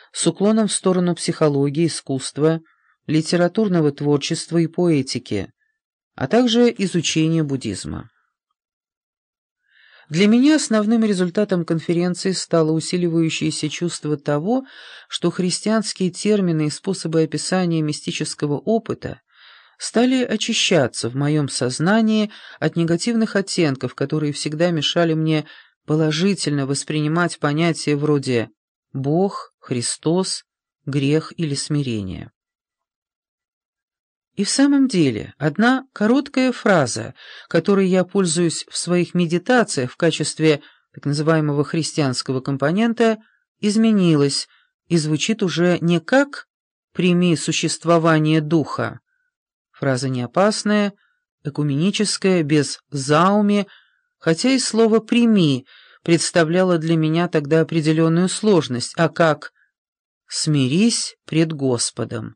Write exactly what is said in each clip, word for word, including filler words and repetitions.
с уклоном в сторону психологии, искусства, литературного творчества и поэтики, а также изучения буддизма. Для меня основным результатом конференции стало усиливающееся чувство того, что христианские термины и способы описания мистического опыта стали очищаться в моем сознании от негативных оттенков, которые всегда мешали мне положительно воспринимать понятия вроде «Бог», «Христос», «грех» или «смирение». И в самом деле, одна короткая фраза, которой я пользуюсь в своих медитациях в качестве так называемого христианского компонента, изменилась и звучит уже не как «прими существование духа». Фраза не опасная, экуменическая, без зауми, хотя и слово «прими» представляло для меня тогда определенную сложность, а как «смирись пред Господом».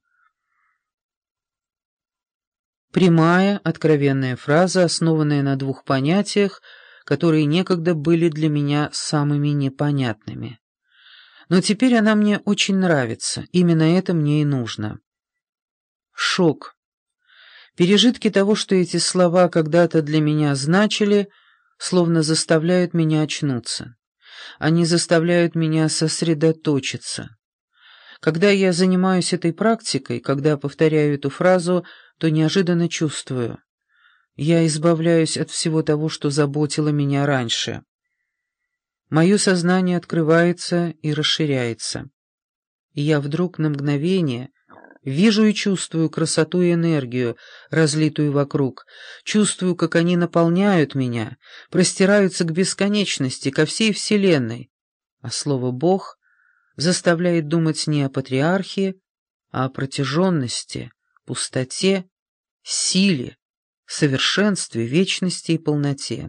Прямая, откровенная фраза, основанная на двух понятиях, которые некогда были для меня самыми непонятными. Но теперь она мне очень нравится, именно это мне и нужно. Шок. Пережитки того, что эти слова когда-то для меня значили, словно заставляют меня очнуться. Они заставляют меня сосредоточиться. Когда я занимаюсь этой практикой, когда повторяю эту фразу, то неожиданно чувствую. Я избавляюсь от всего того, что заботило меня раньше. Мое сознание открывается и расширяется. И я вдруг на мгновение вижу и чувствую красоту и энергию, разлитую вокруг, чувствую, как они наполняют меня, простираются к бесконечности, ко всей Вселенной. А слово «Бог» заставляет думать не о патриархии, а о протяженности, пустоте, силе, совершенстве, вечности и полноте.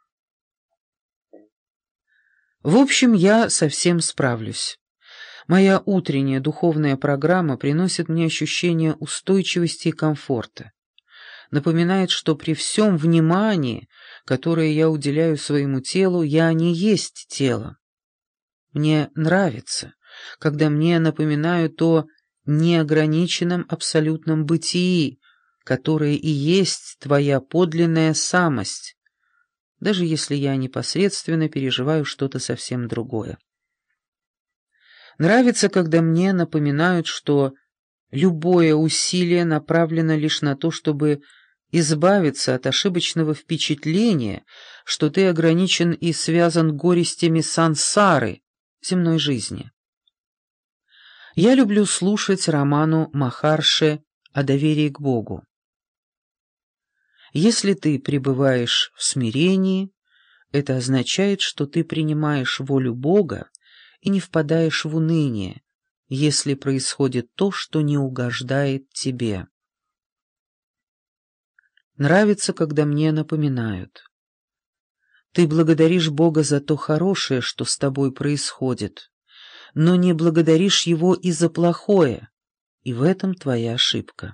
В общем, я совсем справлюсь. Моя утренняя духовная программа приносит мне ощущение устойчивости и комфорта. Напоминает, что при всем внимании, которое я уделяю своему телу, я не есть тело. Мне нравится, когда мне напоминают о неограниченном абсолютном бытии, которое и есть твоя подлинная самость, даже если я непосредственно переживаю что-то совсем другое. Нравится, когда мне напоминают, что любое усилие направлено лишь на то, чтобы избавиться от ошибочного впечатления, что ты ограничен и связан горестями сансары, земной жизни. Я люблю слушать роману Махарши о доверии к Богу. Если ты пребываешь в смирении, это означает, что ты принимаешь волю Бога и не впадаешь в уныние, если происходит то, что не угождает тебе. Нравится, когда мне напоминают. Ты благодаришь Бога за то хорошее, что с тобой происходит, но не благодаришь Его и за плохое, и в этом твоя ошибка.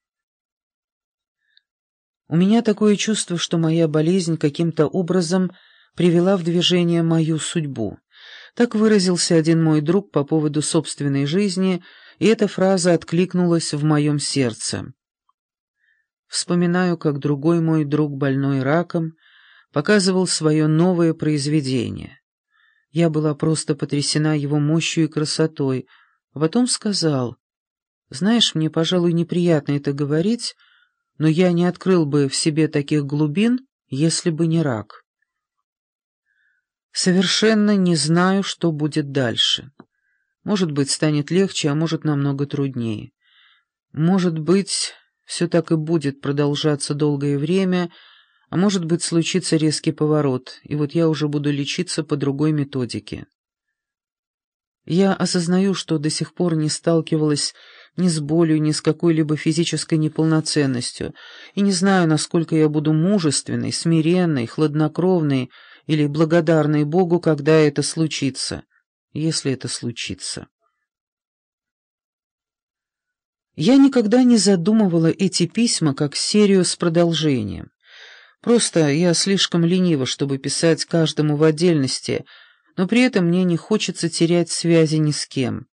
У меня такое чувство, что моя болезнь каким-то образом привела в движение мою судьбу. Так выразился один мой друг по поводу собственной жизни, и эта фраза откликнулась в моем сердце. Вспоминаю, как другой мой друг, больной раком, показывал свое новое произведение. Я была просто потрясена его мощью и красотой, а потом сказал: «Знаешь, мне, пожалуй, неприятно это говорить, но я не открыл бы в себе таких глубин, если бы не рак». Совершенно не знаю, что будет дальше. Может быть, станет легче, а может, намного труднее. Может быть, все так и будет продолжаться долгое время, а может быть, случится резкий поворот, и вот я уже буду лечиться по другой методике. Я осознаю, что до сих пор не сталкивалась ни с болью, ни с какой-либо физической неполноценностью, и не знаю, насколько я буду мужественной, смиренной, хладнокровной или благодарной Богу, когда это случится, если это случится. Я никогда не задумывала эти письма как серию с продолжением. Просто я слишком ленива, чтобы писать каждому в отдельности, но при этом мне не хочется терять связи ни с кем.